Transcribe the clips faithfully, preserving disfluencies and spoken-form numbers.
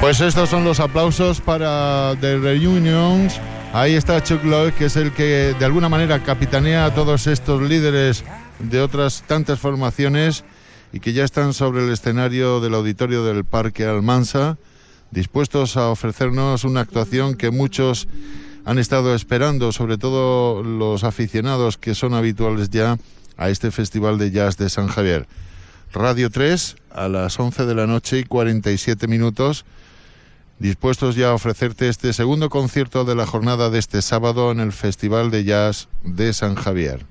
Pues estos son los aplausos para The Reunions. Ahí está Chuck Lloyd, que es el que de alguna manera capitanea a todos estos líderes de otras tantas formaciones y que ya están sobre el escenario del auditorio del Parque Almansa, dispuestos a ofrecernos una actuación que muchos han estado esperando, sobre todo los aficionados que son habituales ya a este Festival de Jazz de San Javier. Radio tres a las once de la noche y cuarenta y siete minutos, dispuestos ya a ofrecerte este segundo concierto de la jornada de este sábado en el Festival de Jazz de San Javier.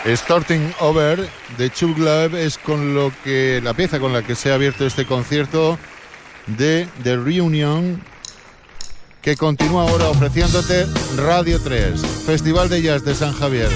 Starting Over de Chuck Love es con lo que la pieza con la que se ha abierto este concierto de The Reunion, que continúa ahora ofreciéndote Radio tres, Festival de Jazz de San Javier.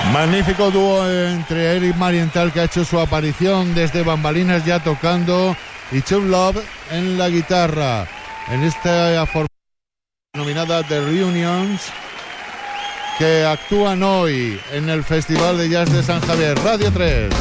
Magnífico dúo entre Eric Marienthal, que ha hecho su aparición desde bambalinas ya tocando, y Chuck Love en la guitarra, en esta formación denominada The Reunions, que actúan hoy en el Festival de Jazz de San Javier. Radio tres.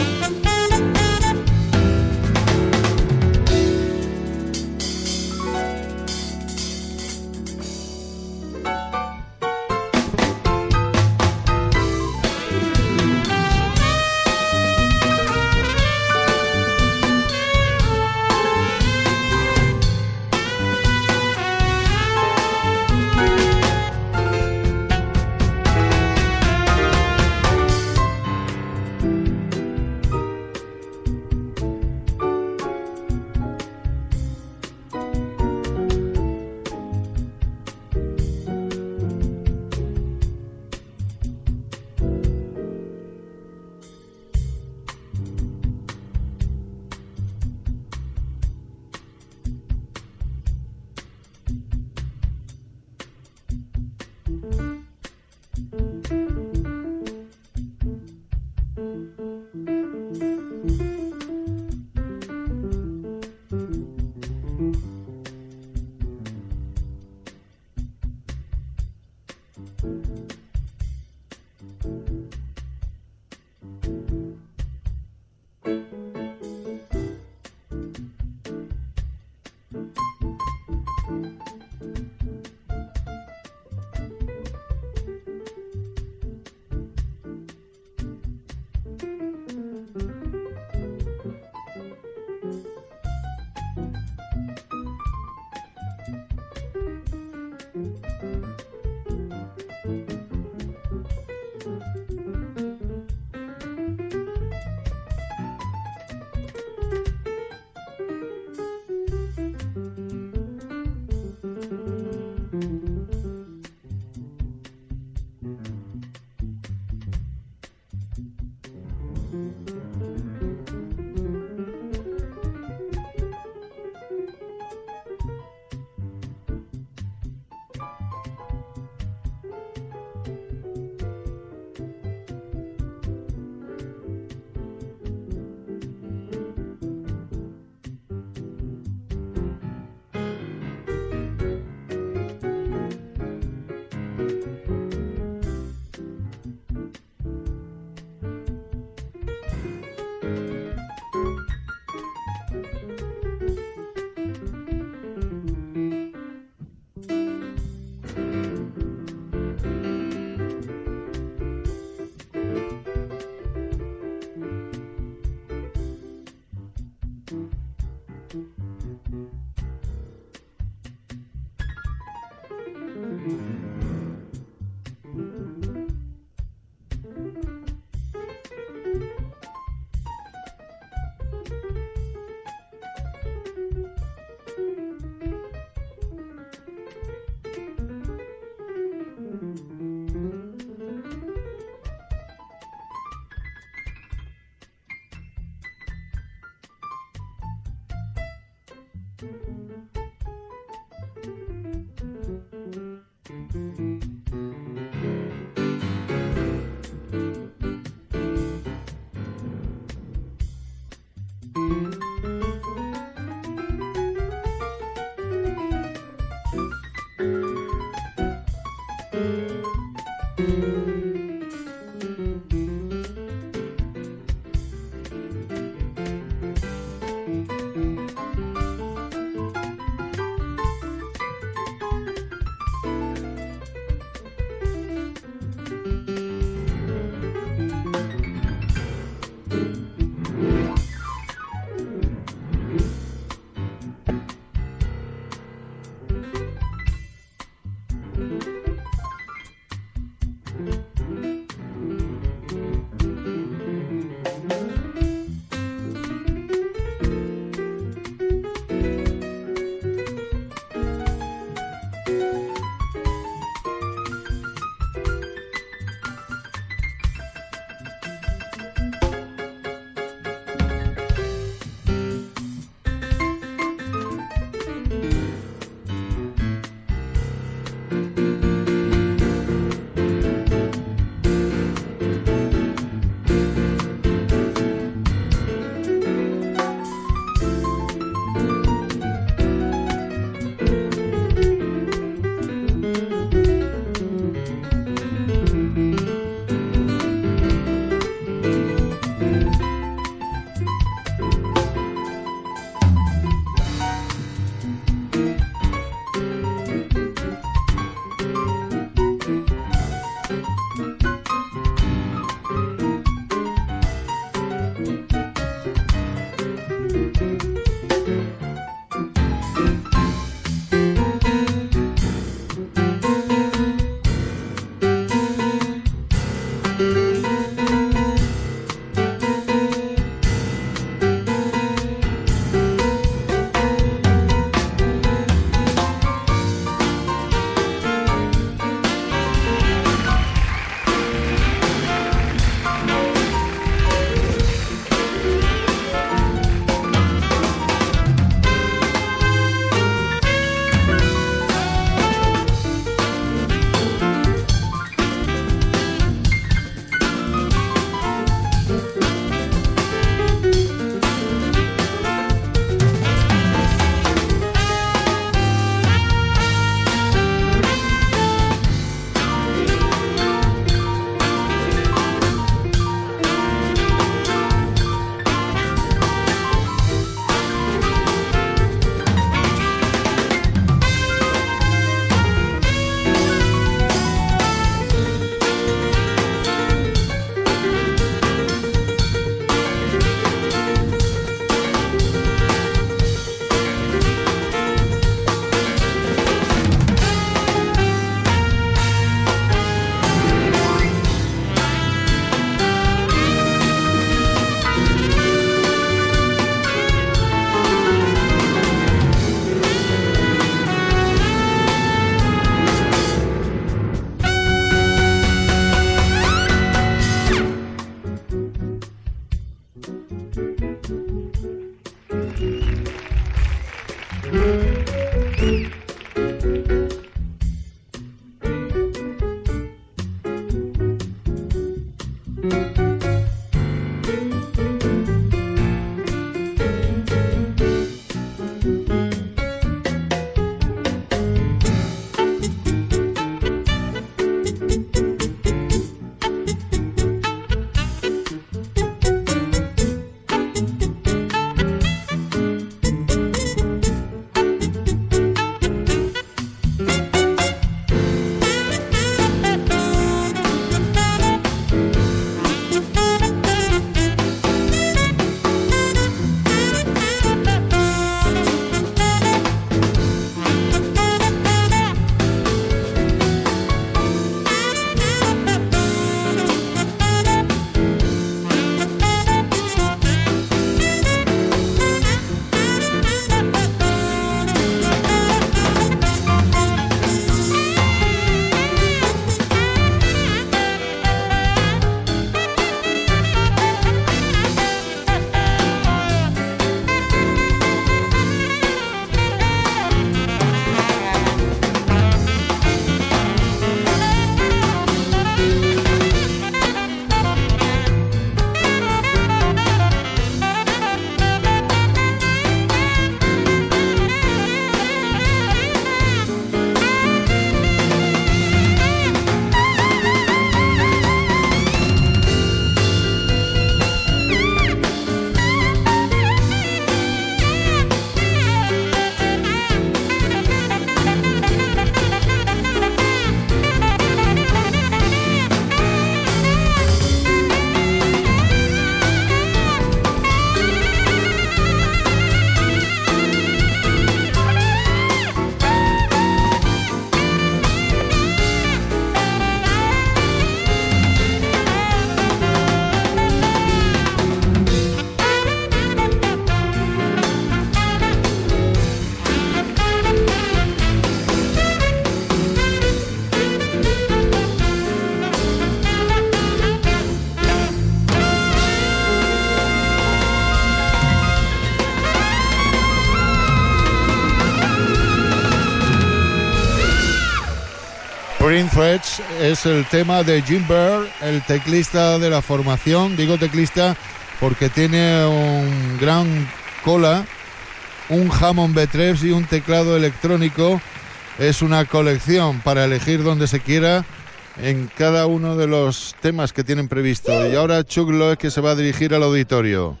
Green Threads es el tema de Jim Baird, el teclista de la formación. Digo teclista porque tiene un gran cola, un Hammond B tres y un teclado electrónico. Es una colección para elegir donde se quiera en cada uno de los temas que tienen previsto. Y ahora Chuck Loeb, que se va a dirigir al auditorio.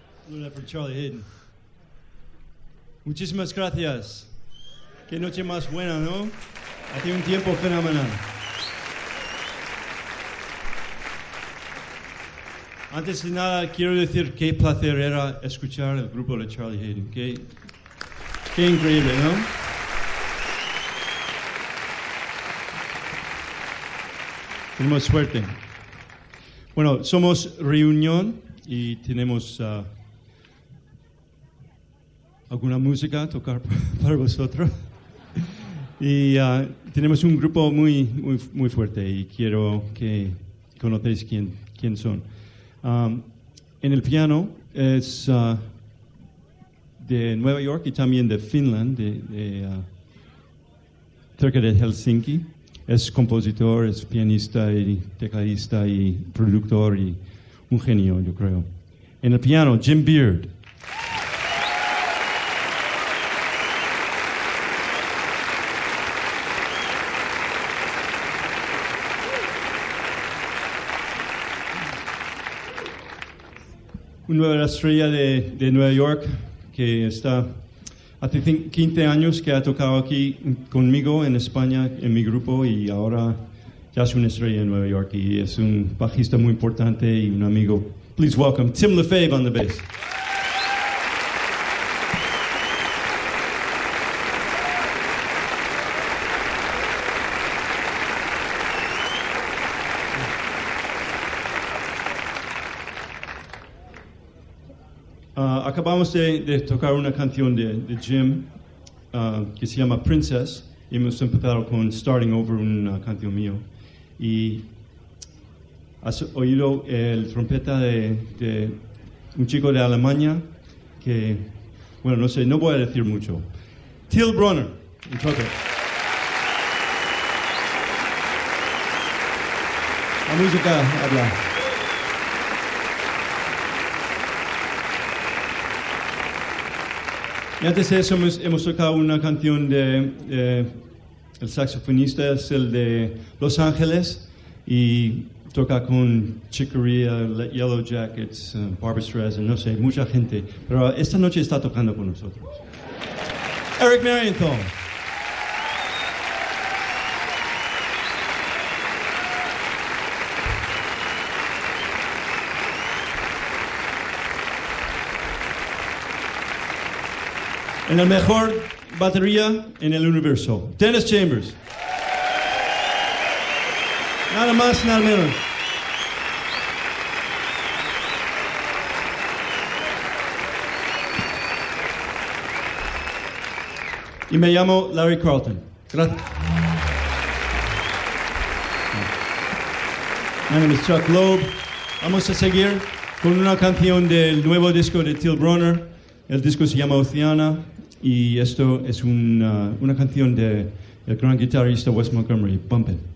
Muchísimas gracias. Qué noche más buena, ¿no? Hace un tiempo fenomenal. Antes de nada, quiero decir qué placer era escuchar el grupo de Charlie Haden. Qué, qué increíble, ¿no? Tenemos suerte. Bueno, somos Reunión y tenemos uh, alguna música a tocar para vosotros. Y uh, tenemos un grupo muy, muy, muy fuerte y quiero que conozcáis quién, quién son. Um, en el piano es uh, de Nueva York y también de Finland, de, de, uh, cerca de Helsinki. Es compositor, es pianista y tecladista y productor y un genio, yo creo. En el piano, Jim Beard. Una nueva estrella de, de Nueva York que está hace quince años que ha tocado aquí conmigo en España, en mi grupo, y ahora ya es una estrella en Nueva York y es un bajista muy importante y un amigo. Please welcome Tim LaFave on the bass. Uh, acabamos de, de tocar una canción de, de Jim uh, que se llama Princess y hemos empezado con Starting Over, una canción mío. Y has oído el trompeta de, de un chico de Alemania que, bueno, no sé, no voy a decir mucho. Till Brunner, en trompeta. La música habla. Y antes de eso hemos, hemos tocado una canción de, de... El saxofonista es el de Los Ángeles y toca con Chick Corea, Yellow Jackets, uh, Barbra Streisand, no sé, mucha gente. Pero esta noche está tocando con nosotros. Eric Marienthal. En la mejor batería en el universo, Dennis Chambers. Nada más, nada menos. Y me llamo Larry Carlton. Gracias. Mi nombre es Chuck Loeb. Vamos a seguir con una canción del nuevo disco de Till Brunner. El disco se llama Oceana. Y esto es una, una canción del gran guitarrista Wes Montgomery, Bump It.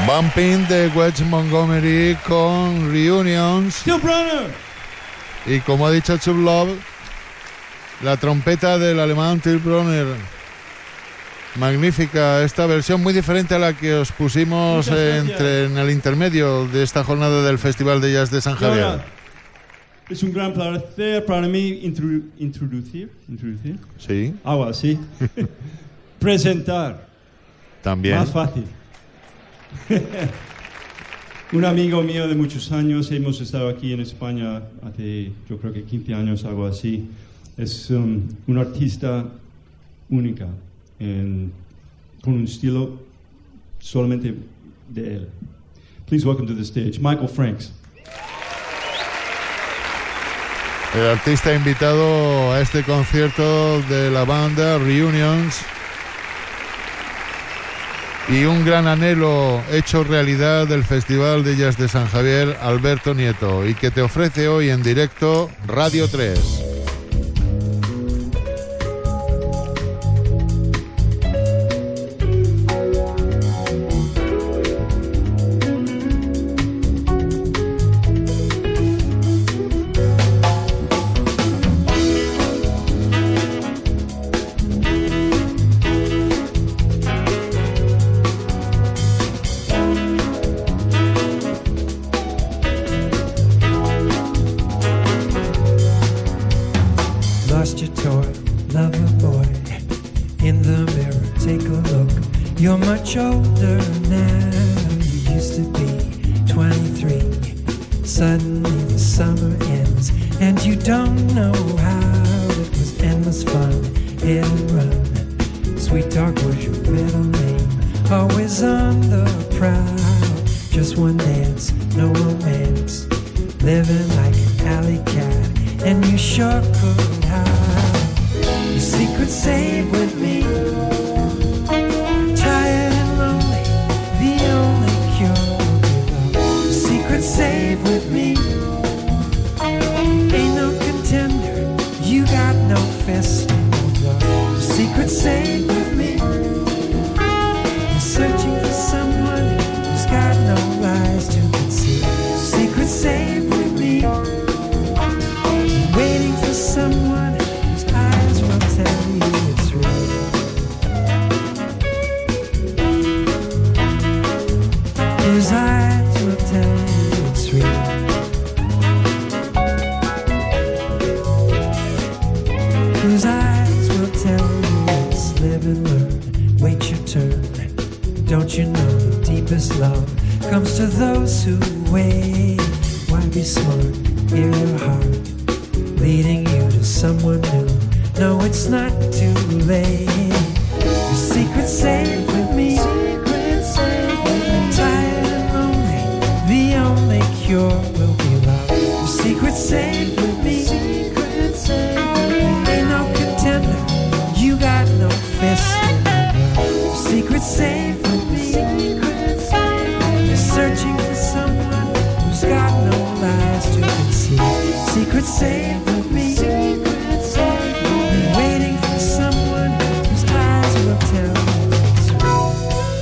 Bumping de Wes Montgomery con Reunions. Steel Brunner. Y como ha dicho Chuck Love, la trompeta del alemán Till Brunner. Magnífica esta versión, muy diferente a la que os pusimos entre, en el intermedio de esta jornada del Festival de Jazz de San Javier. Ahora, es un gran placer para mí introdu introducir, introducir. Sí. Agua, sí. Presentar. También. Más fácil. Un amigo mío de muchos años, hemos estado aquí en España hace, yo creo que quince años, algo así. Es um, un artista única, en, con un estilo solamente de él. Please welcome to the stage, Michael Franks. El artista invitado a este concierto de la banda Reunions. Y un gran anhelo hecho realidad del Festival de Jazz de San Javier, Alberto Nieto, y que te ofrece hoy en directo Radio tres. Waiting for someone whose eyes will tell me it's real.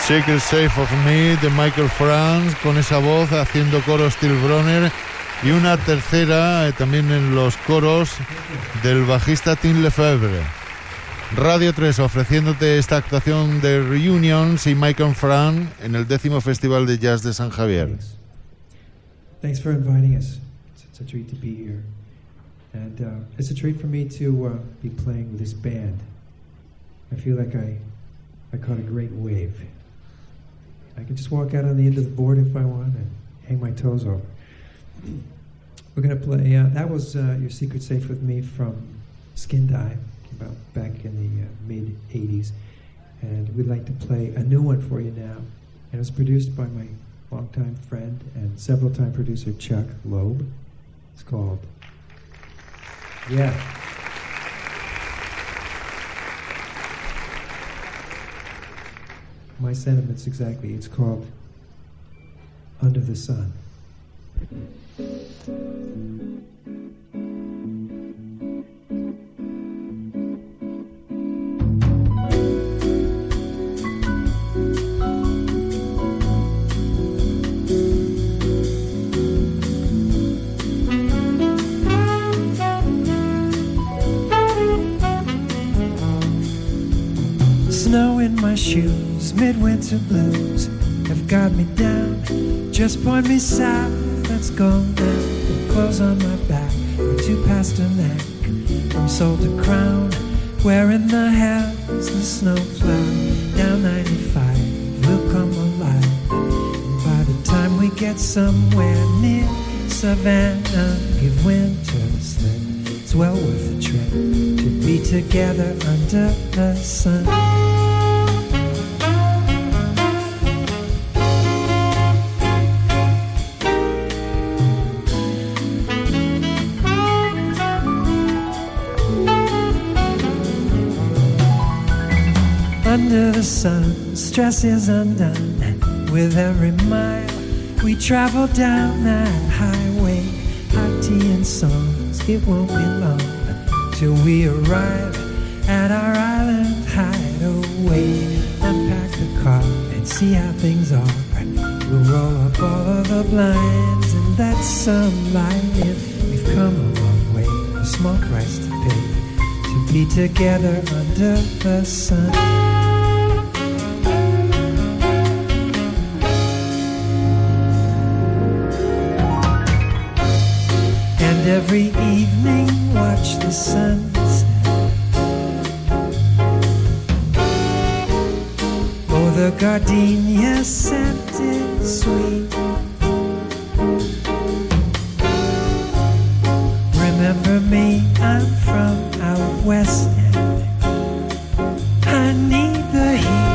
Secret Safe of Me de Michael Franz, con esa voz haciendo coro Steve Bronner, y una tercera eh, también en los coros del bajista Tim Lefebvre. Radio tres ofreciéndote esta actuación de Reunions y Michael Franz en el décimo Festival de Jazz de San Javier. Thanks, Thanks for inviting us. It's a treat to be here. And uh, it's a treat for me to uh, be playing with this band. I feel like I, I caught a great wave. I can just walk out on the end of the board if I want and hang my toes over. We're going to play, uh, that was uh, Your Secret Safe with Me from Skin Dive, about back in the uh, mid eighties. And we'd like to play a new one for you now. And it was produced by my longtime friend and several time producer Chuck Loeb. It's called, yeah. My sentiments exactly. It's called Under the Sun. Snow in my shoes, midwinter blues have got me down. Just point me south, let's go now. Clothes on my back, we're two past her neck. From soul to crown, where in the hell's the snow plow? Down ninety-five, we'll come alive. And by the time we get somewhere near Savannah, give winter the slip. It's well worth the trip to be together under the sun. Under the sun, stress is undone. With every mile we travel down that highway, hot tea and songs, it won't be long till we arrive at our island hideaway. Unpack the car and see how things are. We'll roll up all of the blinds and let some light in. We've come a long way, a small price to pay to be together under the sun. Every evening watch the sunset. Oh, the gardenia scent is sweet. Remember me, I'm from out west and I need the heat.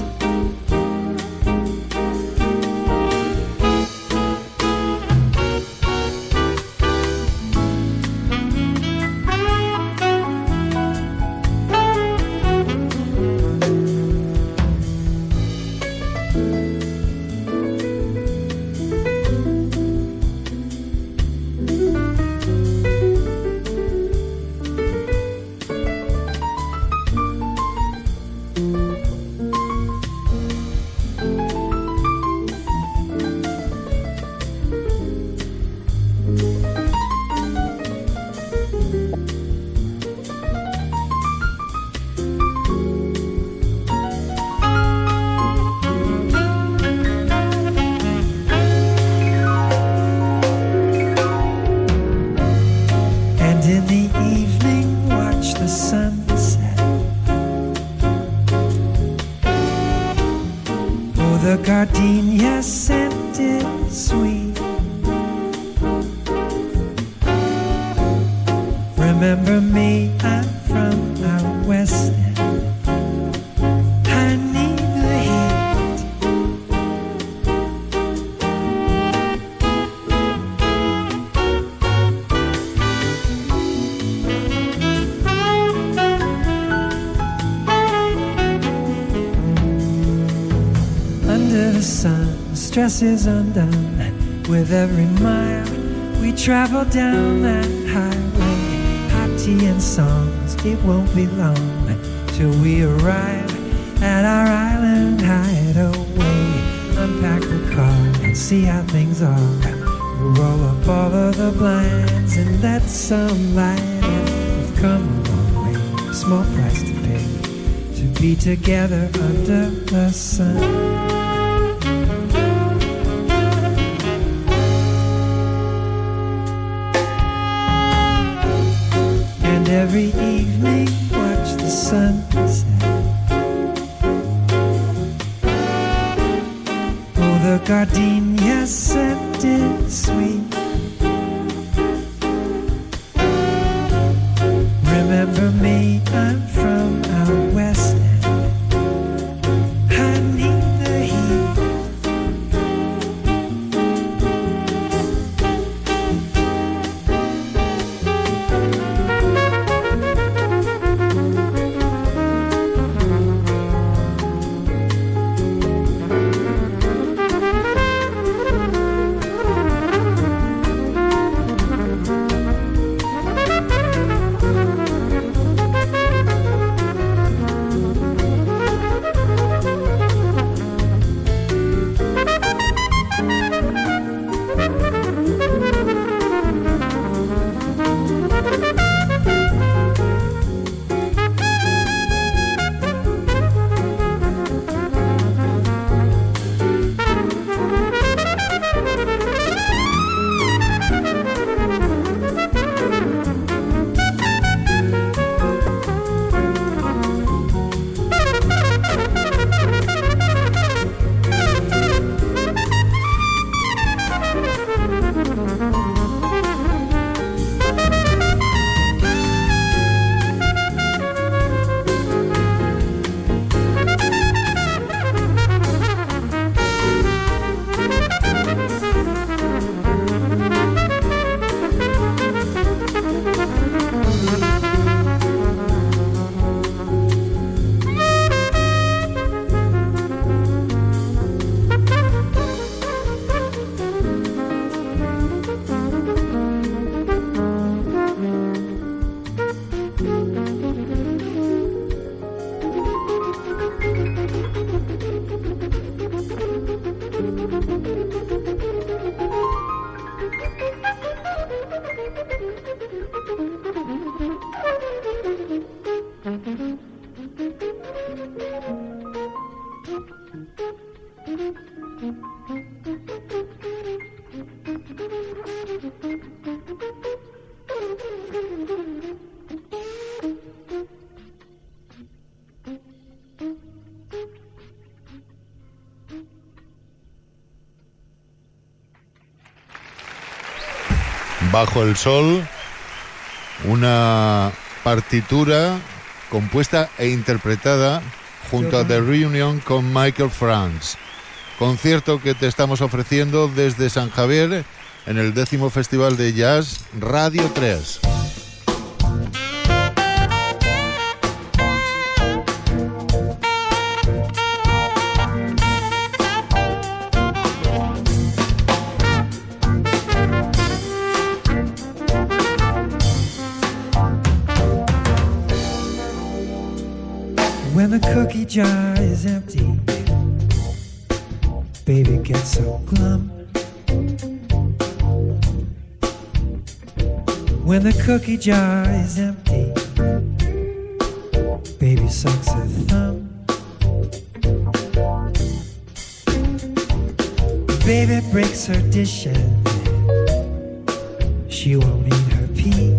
Gardenia scent is sweet. Remember me, I'm from out west and I need the heat. Under the sun, stress is undone. With every mile we travel down that highway, hot tea and songs, it won't be long till we arrive at our island hideaway. unpack the car and see how things are. We'll roll up all of the blinds and let some light in. We've come a long way, small price to pay, to be together under the sun. Every evening, watch the sunset. Oh, the gardenia scented sweet. Remember me, I'm from out west end. I need the heat. Bajo el sol, una partitura compuesta e interpretada junto a The Reunion con Michael Franks. Concierto que te estamos ofreciendo desde San Javier en el décimo Festival de Jazz Radio tres. When the cookie jar is empty, baby gets so glum. When the cookie jar is empty, baby sucks her thumb. Baby breaks her dishes, she won't eat her peas.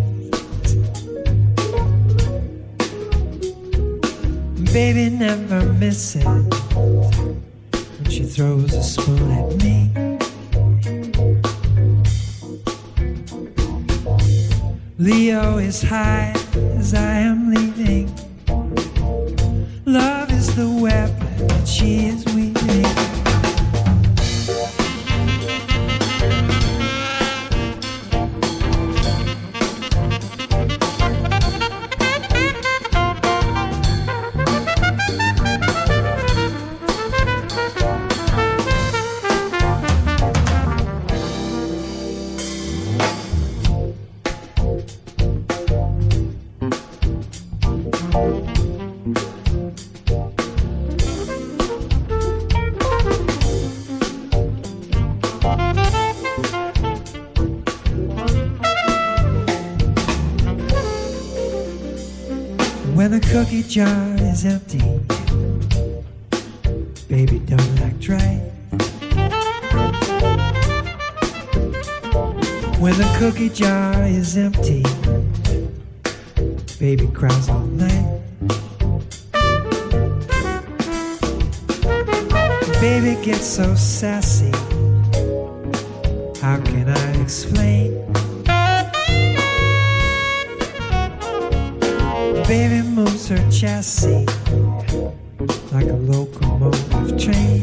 Baby never misses when she throws a spoon at me. Leo is high as I am leaving. Love is the web that she is weaving. jar is empty. Baby, don't act right. When the cookie jar is empty, baby cries all night. Baby gets so sassy, how can I explain? Baby moves her chassis like a locomotive train.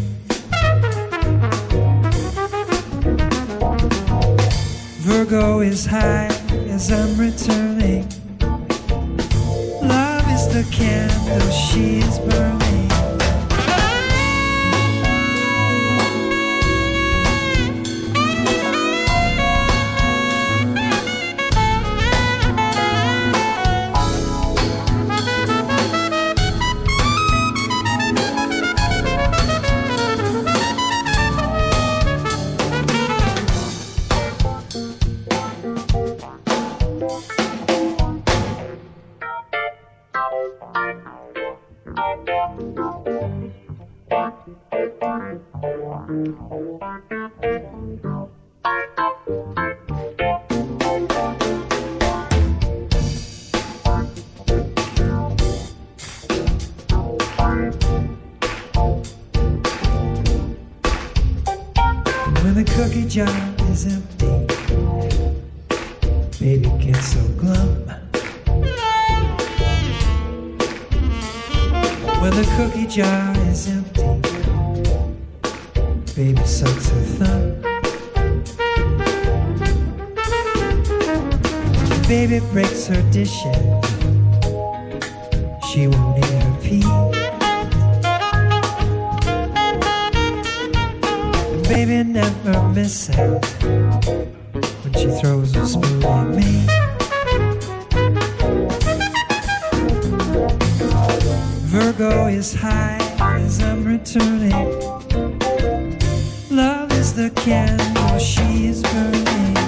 Virgo is high as I'm returning. Love is the candle she is burning. When the cookie jar is empty, baby gets so glum. When the cookie jar is empty, baby sucks her thumb. Baby breaks her dishes, she won't eat her pee. Baby never misses when she throws a spoon at me. Virgo is high as I'm returning. Love is the candle she is burning.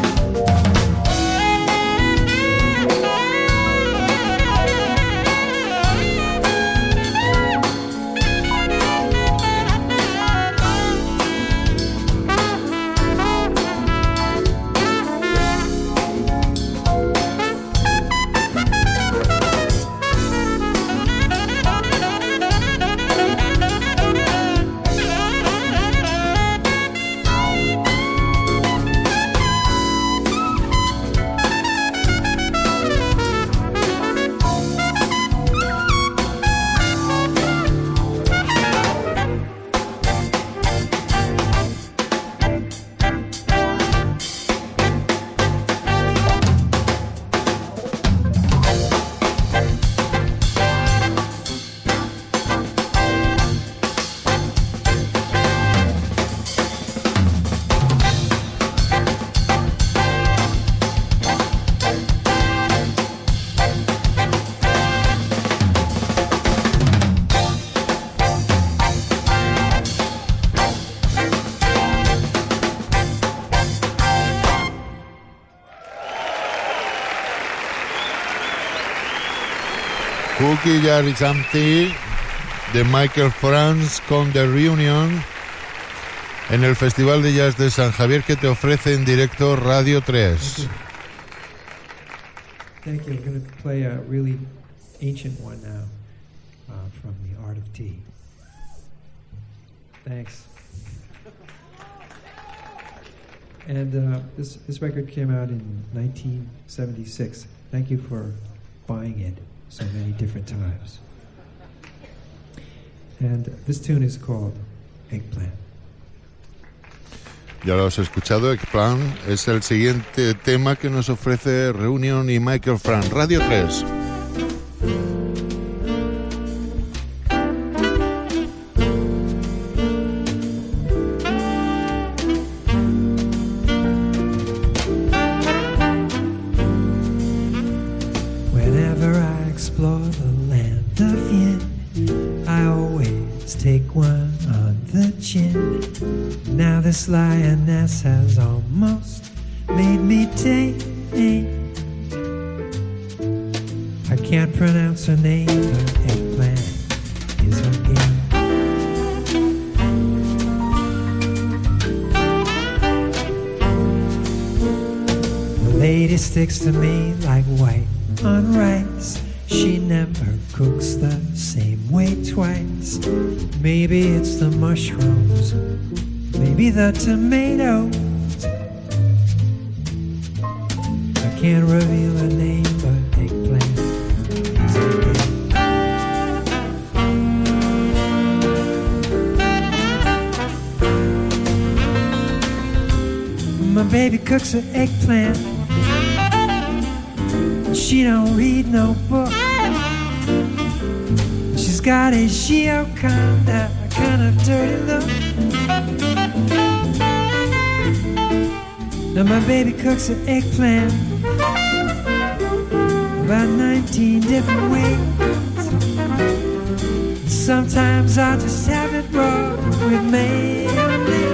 Cookie Jar is Empty de Michael Franz con The Reunion en el Festival de Jazz de San Javier que te ofrece en directo Radio tres. Thank you. I'm going to play a really ancient one now uh, from The Art of Tea. Thanks. And uh, this, this record came out in nineteen seventy-six. Thank you for buying it so many different times. And this tune is called Eggplant. Ya lo has escuchado, Eggplant es el siguiente tema que nos ofrece Reunion y Michael Franz, Radio tres. Whenever I explore the land of Yin, I always take one on the chin. Now this lioness has almost made me take. I can't pronounce her name, but eggplant. sticks to me like white on rice. She never cooks the same way twice. Maybe it's the mushrooms, maybe the tomatoes. I can't reveal her name, but eggplant is okay. My baby cooks her eggplant. She don't read no book. She's got a Gioconda, a kind of dirty look. Now my baby cooks her eggplant about nineteen different ways. Sometimes I just have it raw with mayonnaise.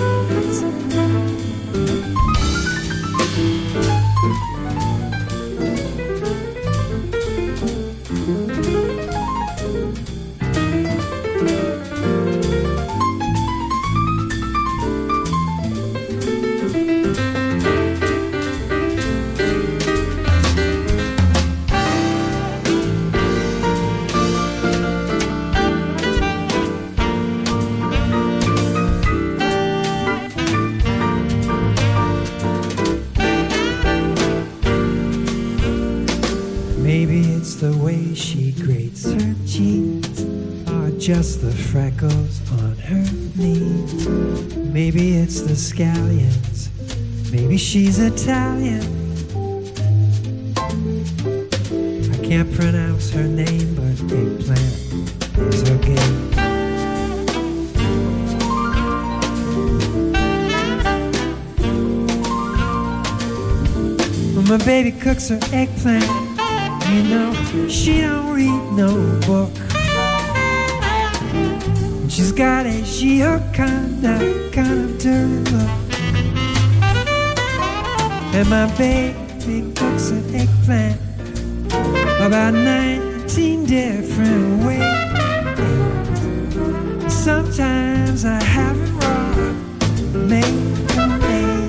Just the freckles on her knees. Maybe it's the scallions. Maybe she's Italian. I can't pronounce her name, but eggplant is her game. When my baby cooks her eggplant, you know, she don't read no book. She's got a Gioconda kind of dirty look. And my baby cooks an eggplant about nineteen different ways. Sometimes I have it raw, mayonnaise.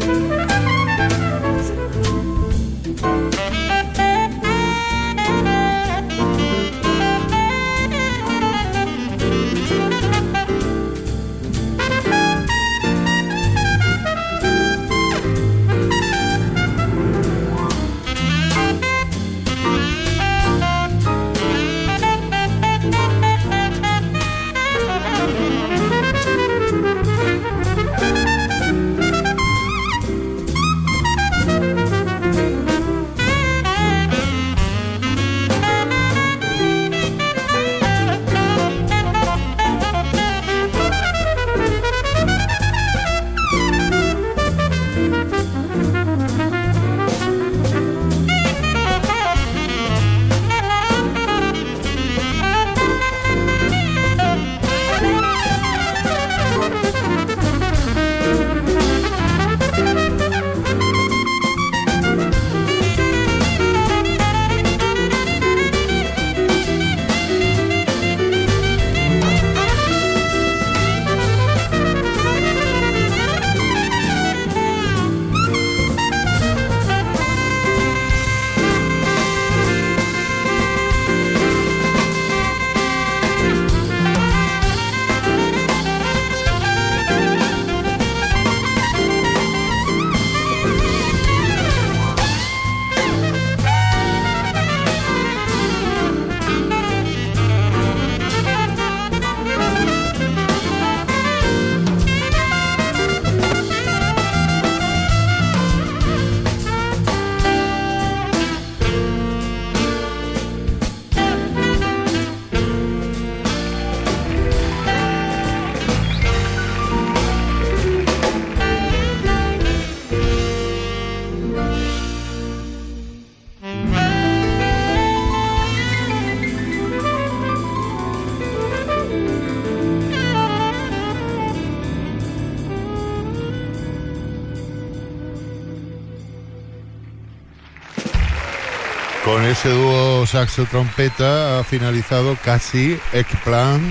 Con ese dúo saxo-trompeta ha finalizado casi Eggplant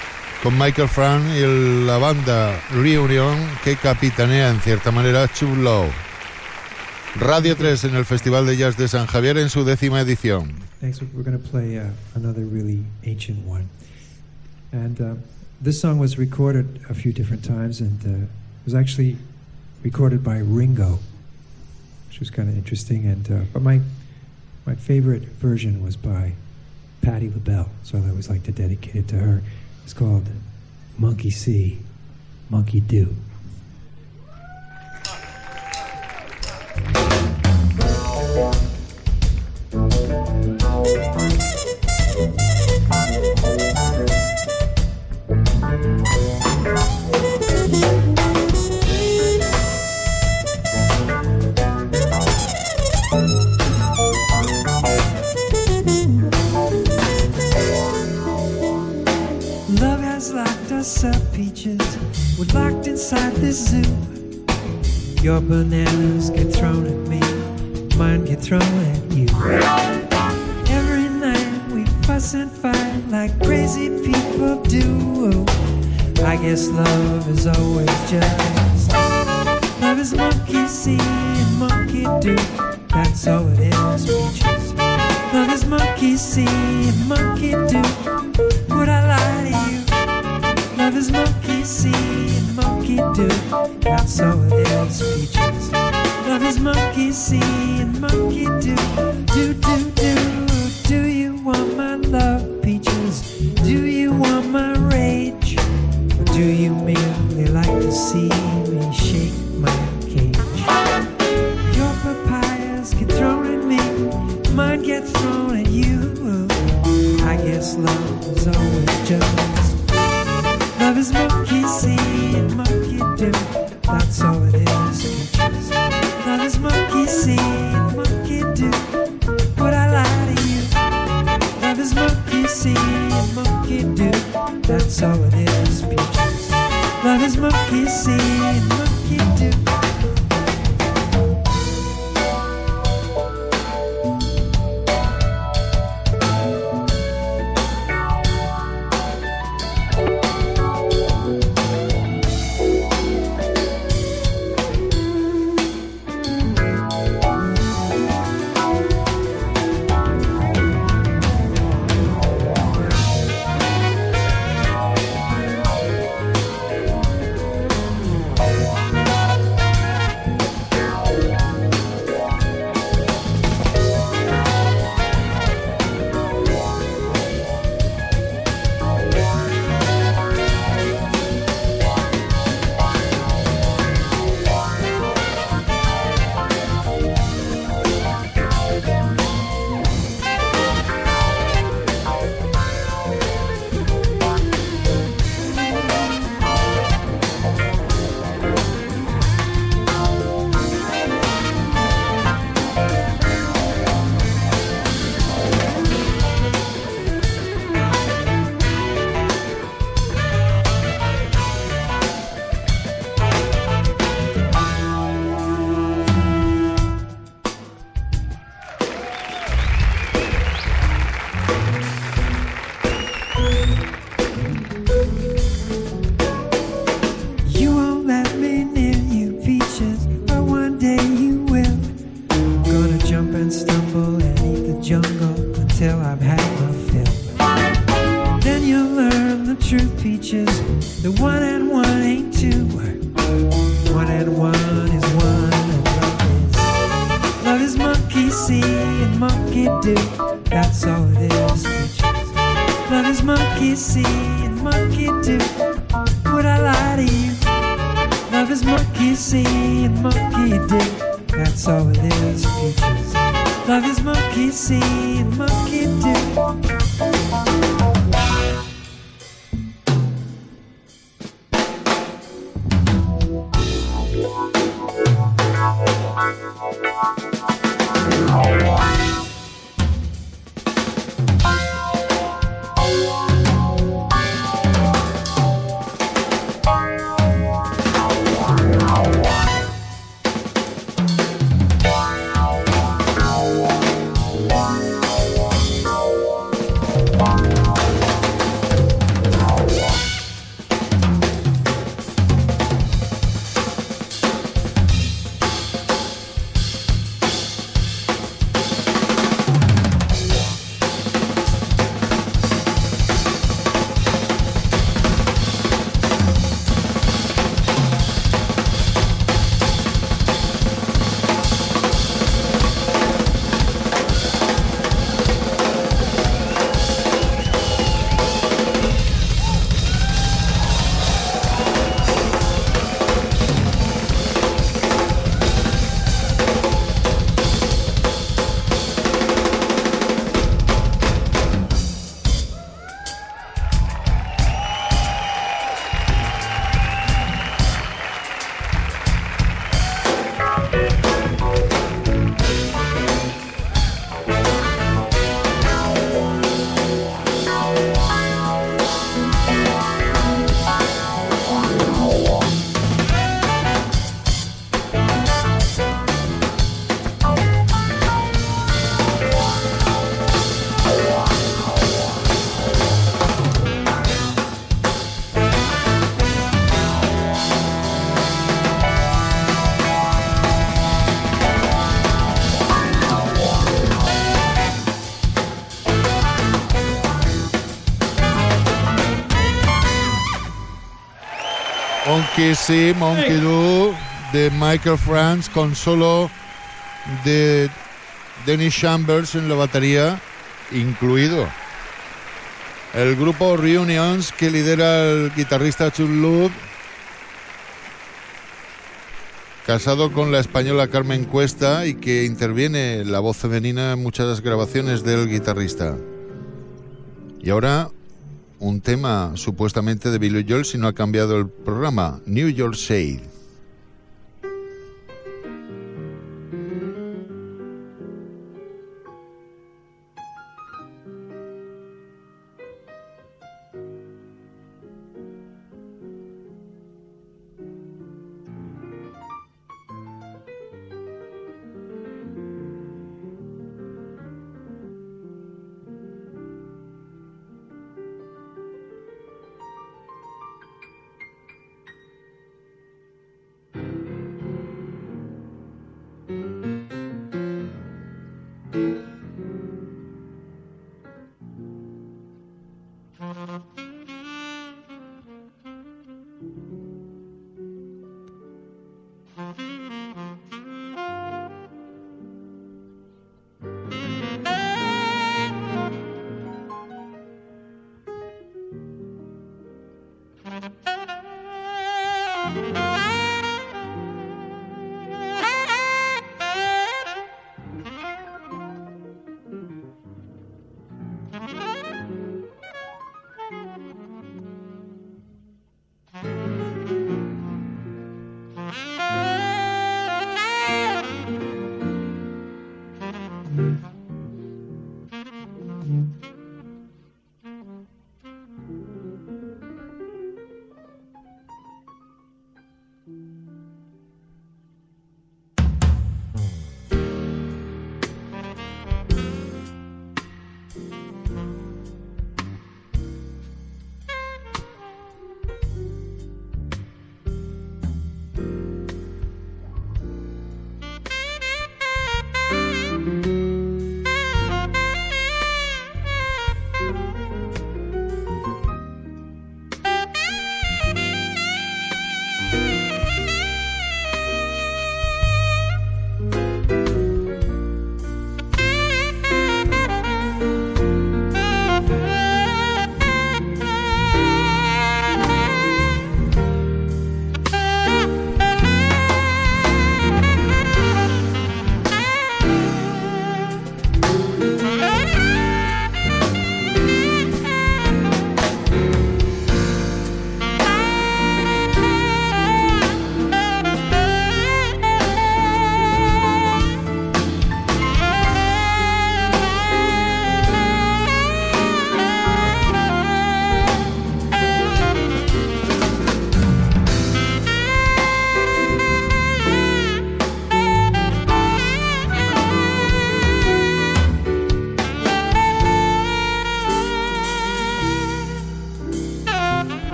con Michael Frank y el, la banda Reunion que capitanea en cierta manera Chuck Lowe. Radio tres en el Festival de Jazz de San Javier en su décima edición. Thanks. We're going to play uh, another really ancient one. And uh, this song was recorded a few different times, and uh, it was actually recorded by Ringo, which was kind of interesting. And uh, but my my favorite version was by Patti LaBelle, so I always like to dedicate it to her. It's called Monkey See, Monkey Do. Love has locked us up, peaches. We're locked inside this zoo. Your bananas get thrown at me, mine get thrown at you. Every night we fuss and fight like crazy people do. I guess love is always just love is monkey see and monkey do. That's all it is, peaches. Love is monkey see and monkey do. Would I lie to you? Love is monkey see and monkey do. That's all it is, peaches. Love is monkey see and monkey do. Do, do, do. Do you want my love, peaches? Do you want my rage? Or do you merely like to see me shake my cage? Your papayas get thrown at me, mine get thrown at you. I guess love is always just love is monkey see and monkey do. That's all it is, peaches. Love is monkey see and monkey do. Would I lie to you? Love is monkey see and monkey do. That's all it is, peaches. Love is monkey see and monkey do. Monkey See, Monkey Do de Michael Franz con solo de Dennis Chambers en la batería incluido. El grupo Reunions que lidera el guitarrista Chuck Love, casado con la española Carmen Cuesta, y que interviene la voz femenina en muchas grabaciones del guitarrista. Y ahora un tema supuestamente de Billy Joel, si no ha cambiado el programa, New York Shade.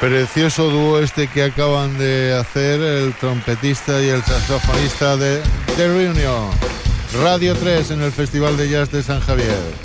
Precioso dúo este que acaban de hacer el trompetista y el saxofonista de The Reunion. Radio tres en el Festival de Jazz de San Javier.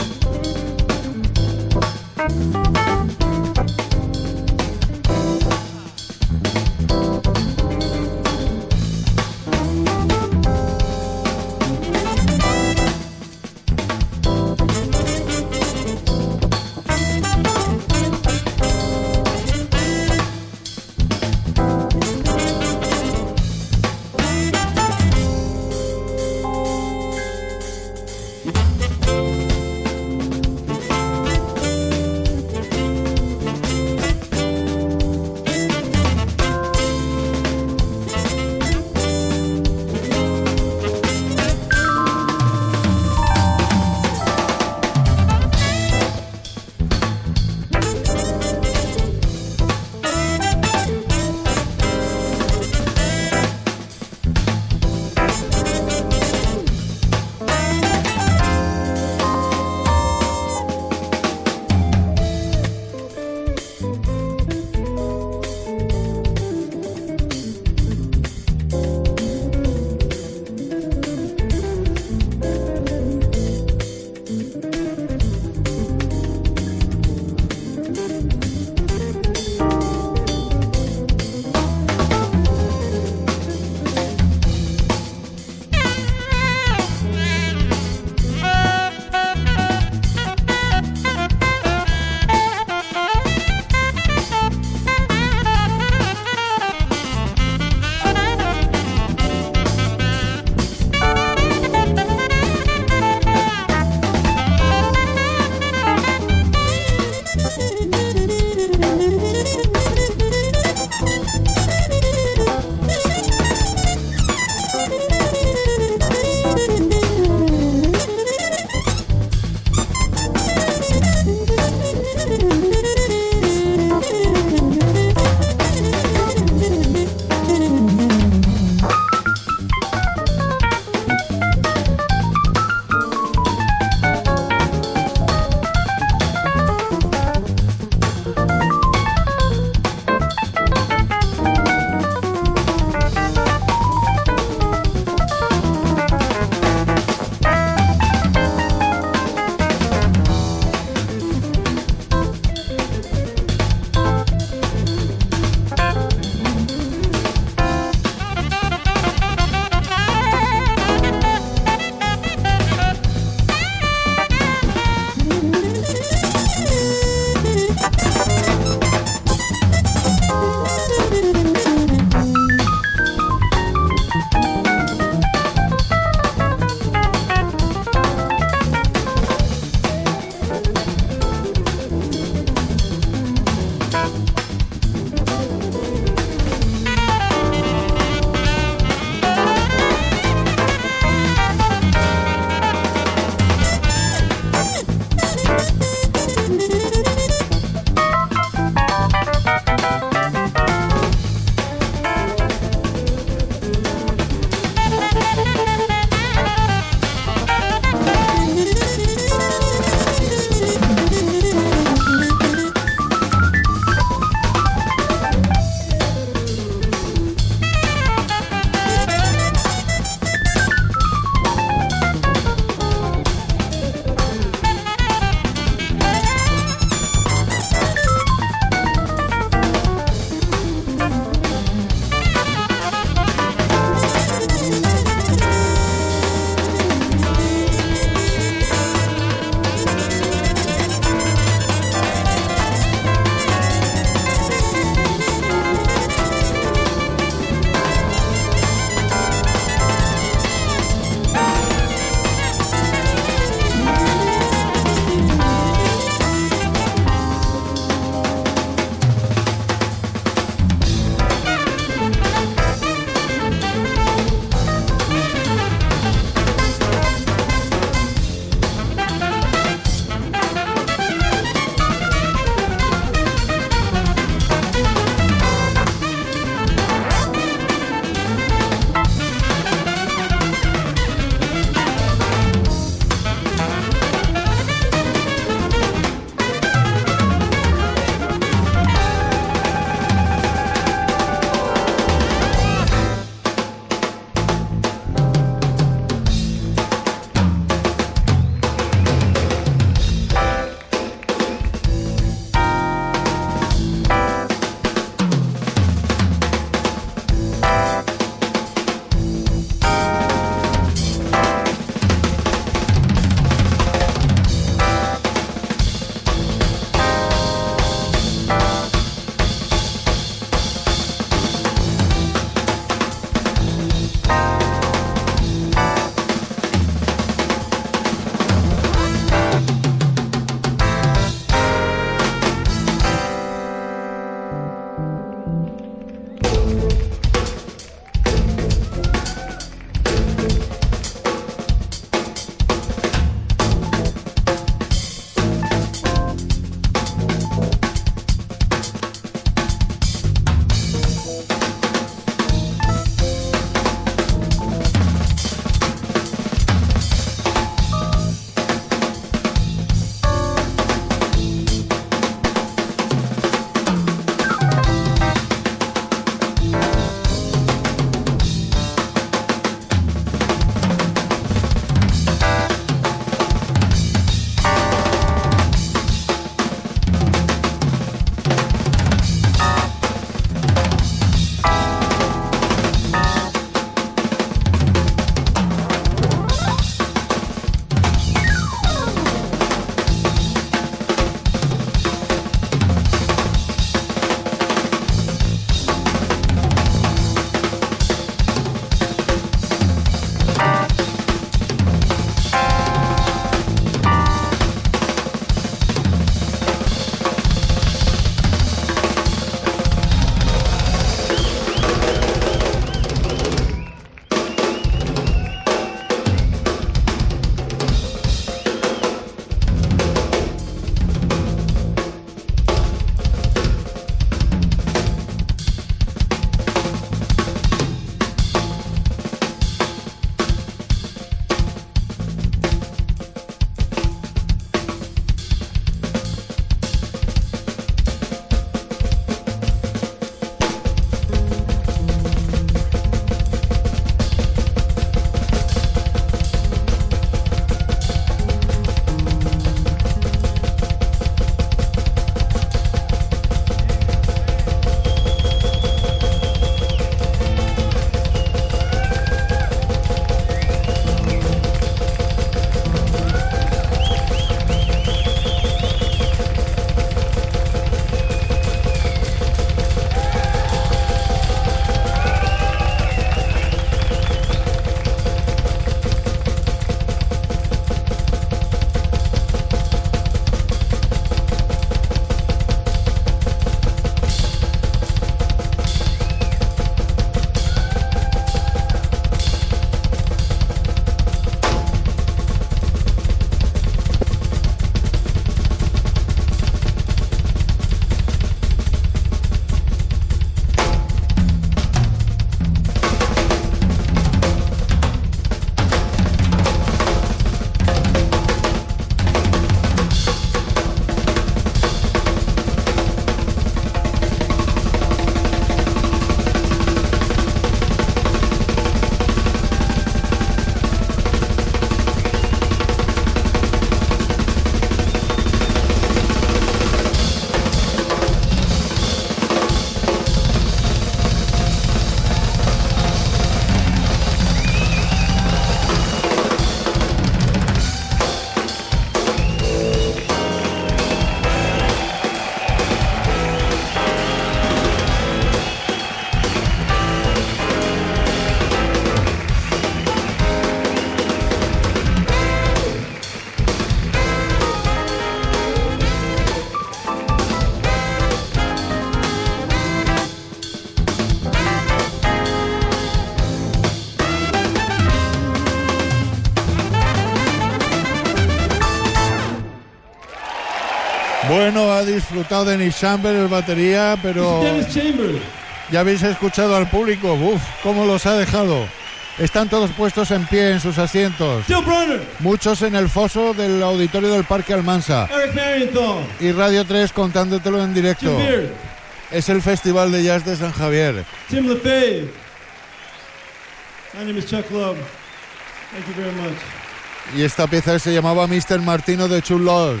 disfrutado de Nick Chambers, el batería, pero Dennis Chambers. ya habéis escuchado al público. Uf, cómo los ha dejado. Están todos puestos en pie en sus asientos. Still Bronner. Muchos en el foso del auditorio del Parque Almansa. Eric Marienthal. Y Radio tres contándotelo en directo. Jim Beard. Es el Festival de Jazz de San Javier. Tim LaFave. My name is Chuck Love. Thank you very much. Y esta pieza se llamaba mister Martino de Chuck Love.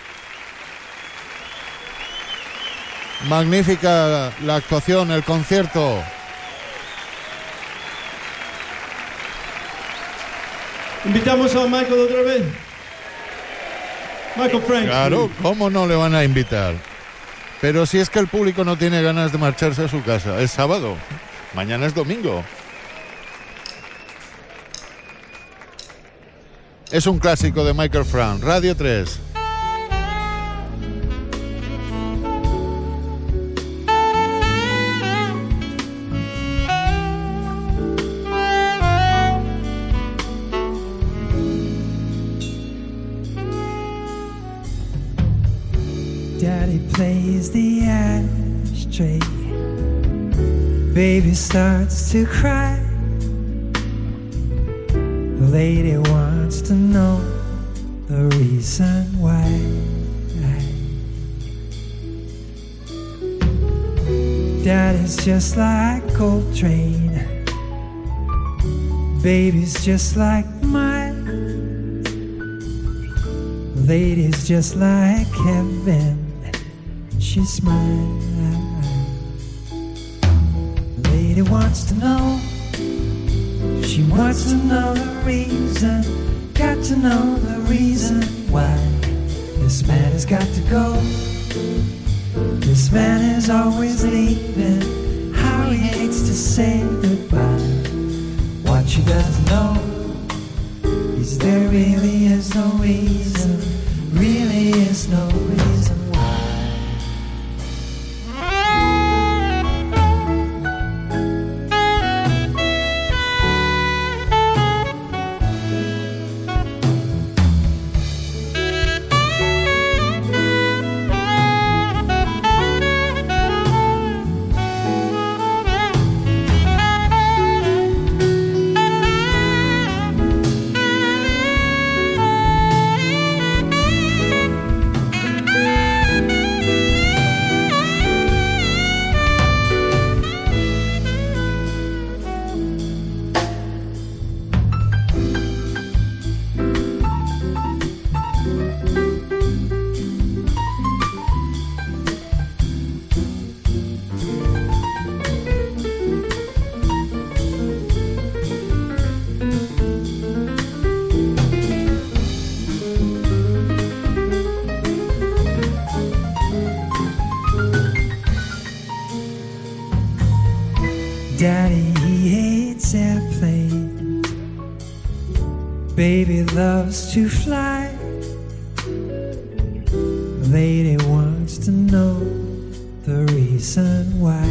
Magnífica la actuación, el concierto. Invitamos a Michael otra vez. Michael Franks. Claro, ¿cómo no le van a invitar? Pero si es que el público no tiene ganas de marcharse a su casa. Es sábado, mañana es domingo. Es un clásico de Michael Frank, Radio tres. Daddy plays the ashtray. Baby starts to cry. The lady wants to know the reason why. Daddy's just like Coltrane. Baby's just like mine. Lady's just like heaven. She smiles. The lady wants to know. She wants to know the reason. Got to know the reason why. This man has got to go. This man is always leaving. How he hates to say goodbye. What she doesn't know is there really is no reason. Really is no reason why. Daddy, he hates airplanes. Baby loves to fly. Lady wants to know the reason why.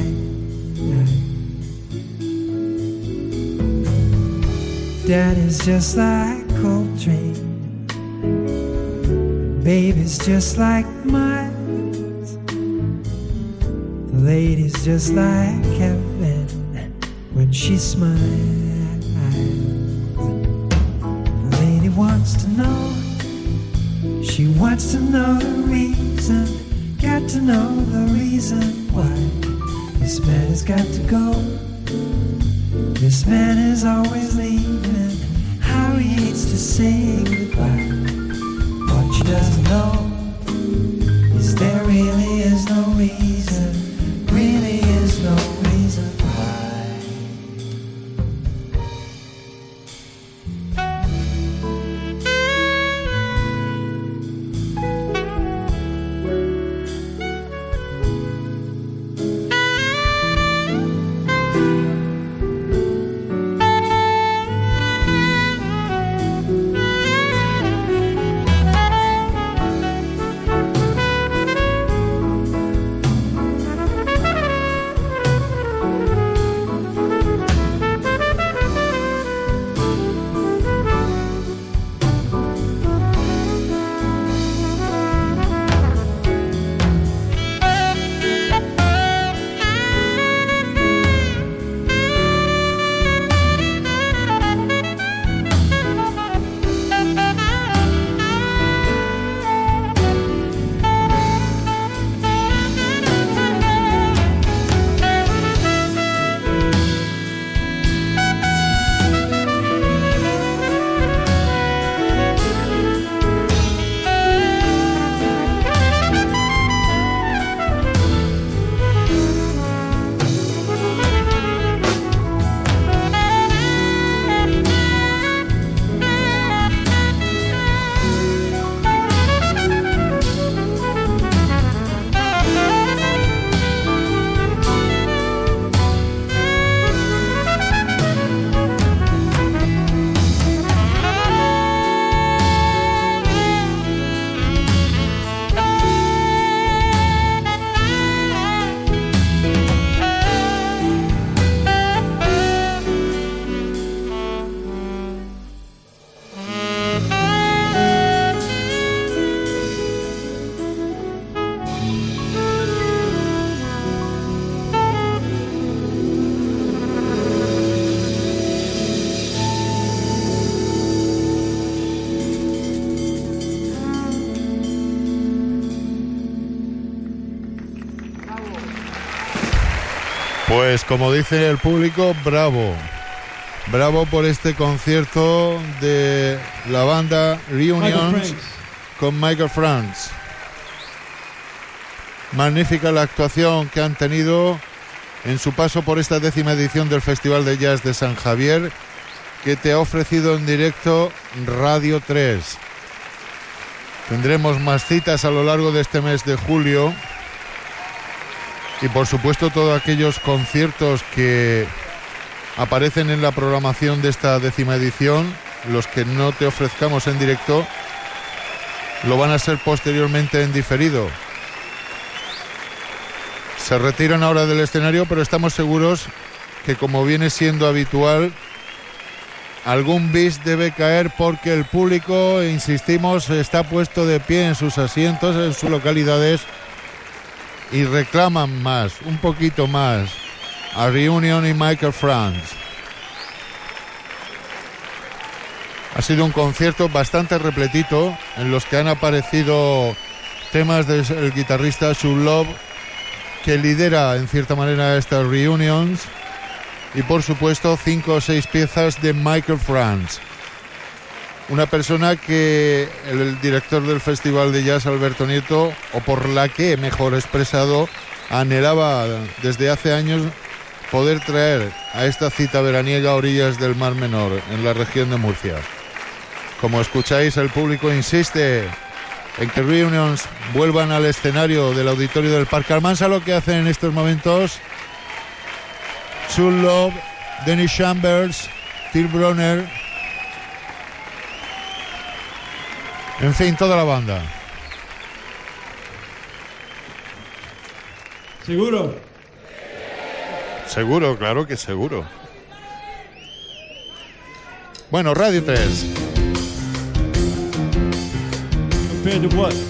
Daddy's just like Coltrane. Baby's just like mine. The lady's just like heaven when she smiles. The lady wants to know. She wants to know the reason. Got to know the reason why. This man has got to go. This man is always leaving. How he hates to say goodbye. What she doesn't know is there really is no reason. Really is no reason why. Pues como dice el público, bravo. Bravo por este concierto de la banda Reunions con Michael Franks. Magnífica la actuación que han tenido en su paso por esta décima edición del Festival de Jazz de San Javier, que te ha ofrecido en directo Radio tres. Tendremos más citas a lo largo de este mes de julio y por supuesto todos aquellos conciertos que aparecen en la programación de esta décima edición, los que no te ofrezcamos en directo, lo van a ser posteriormente en diferido. Se retiran ahora del escenario, pero estamos seguros que, como viene siendo habitual, algún bis debe caer porque el público, insistimos, está puesto de pie en sus asientos, en sus localidades y reclaman más, un poquito más, a Reunion y Michael Franks. Ha sido un concierto bastante repletito en los que han aparecido temas del guitarrista Should Love, que lidera en cierta manera estas Reunions, y por supuesto cinco o seis piezas de Michael Franks, una persona que el director del Festival de Jazz, Alberto Nieto, o por la que, mejor expresado, anhelaba desde hace años poder traer a esta cita veraniega a orillas del Mar Menor, en la región de Murcia. Como escucháis, el público insiste en que Reunions vuelvan al escenario del auditorio del Parque Almansa, lo que hacen en estos momentos Should Love, Dennis Chambers, Till Bronner, en fin, toda la banda. ¿Seguro? Seguro, claro que seguro. Bueno, Radio tres. Compared to what?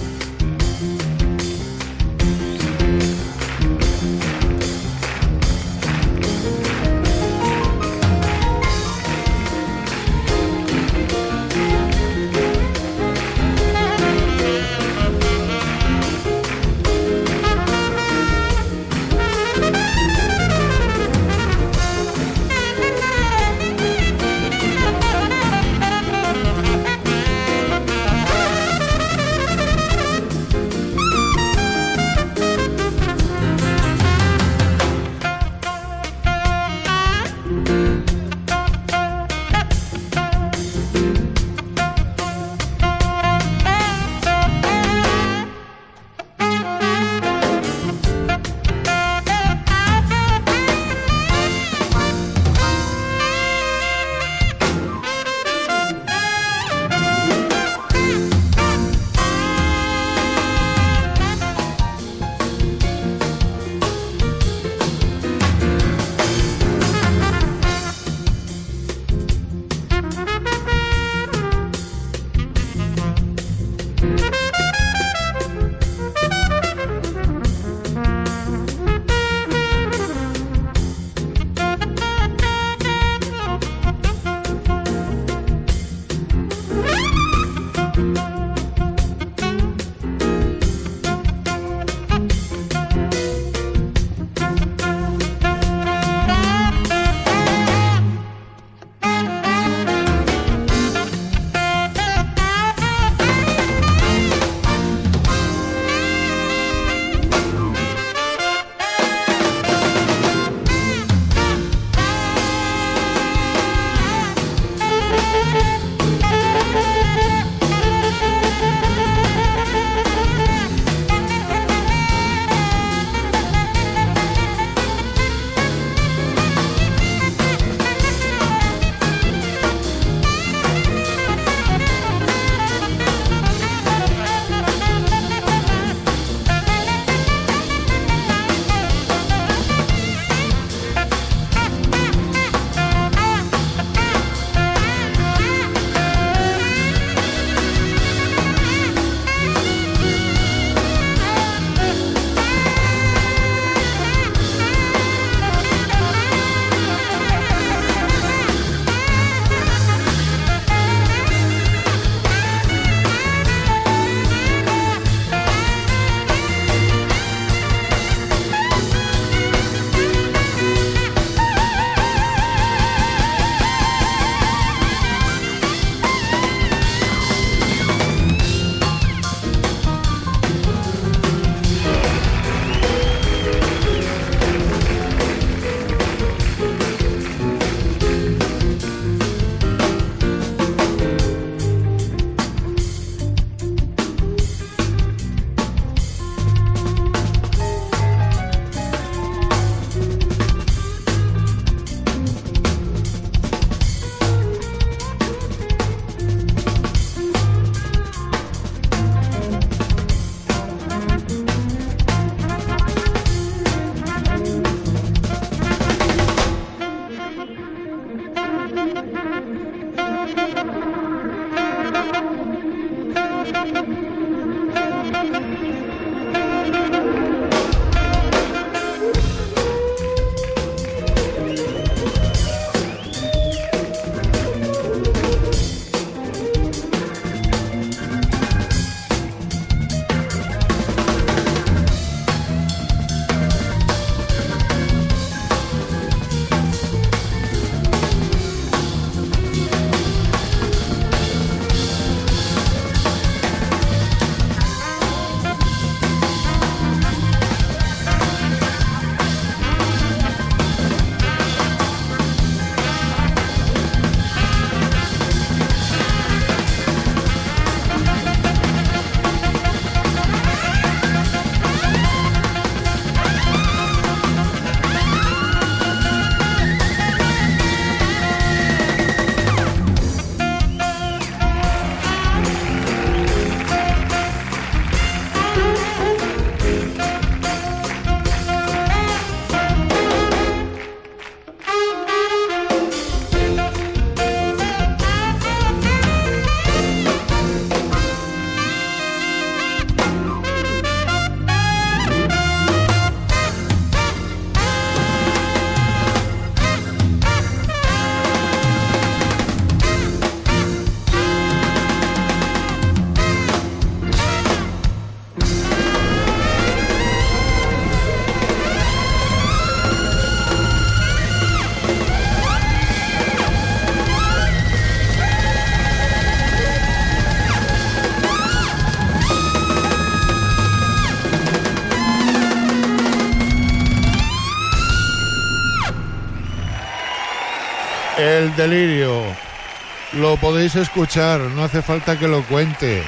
El delirio. Lo podéis escuchar, no hace falta que lo cuente.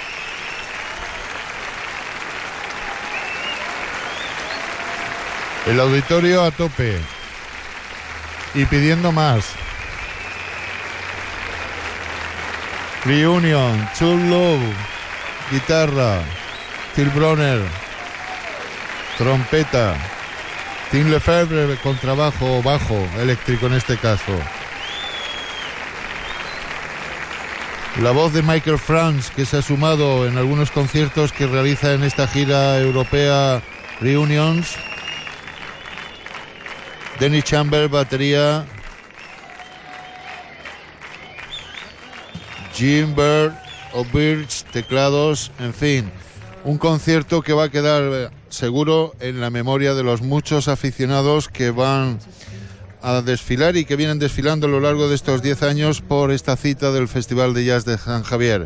El auditorio a tope. Y pidiendo más. Reunion, True Love, guitarra, Phil Bronner, trompeta, Tim Lefebvre, contrabajo, bajo, eléctrico en este caso. La voz de Michael Franz, que se ha sumado en algunos conciertos que realiza en esta gira europea Reunions. Dennis Chambers, batería. Jim Bird o Birch, teclados, en fin. Un concierto que va a quedar seguro en la memoria de los muchos aficionados que van a desfilar y que vienen desfilando a lo largo de estos diez años por esta cita del Festival de Jazz de San Javier.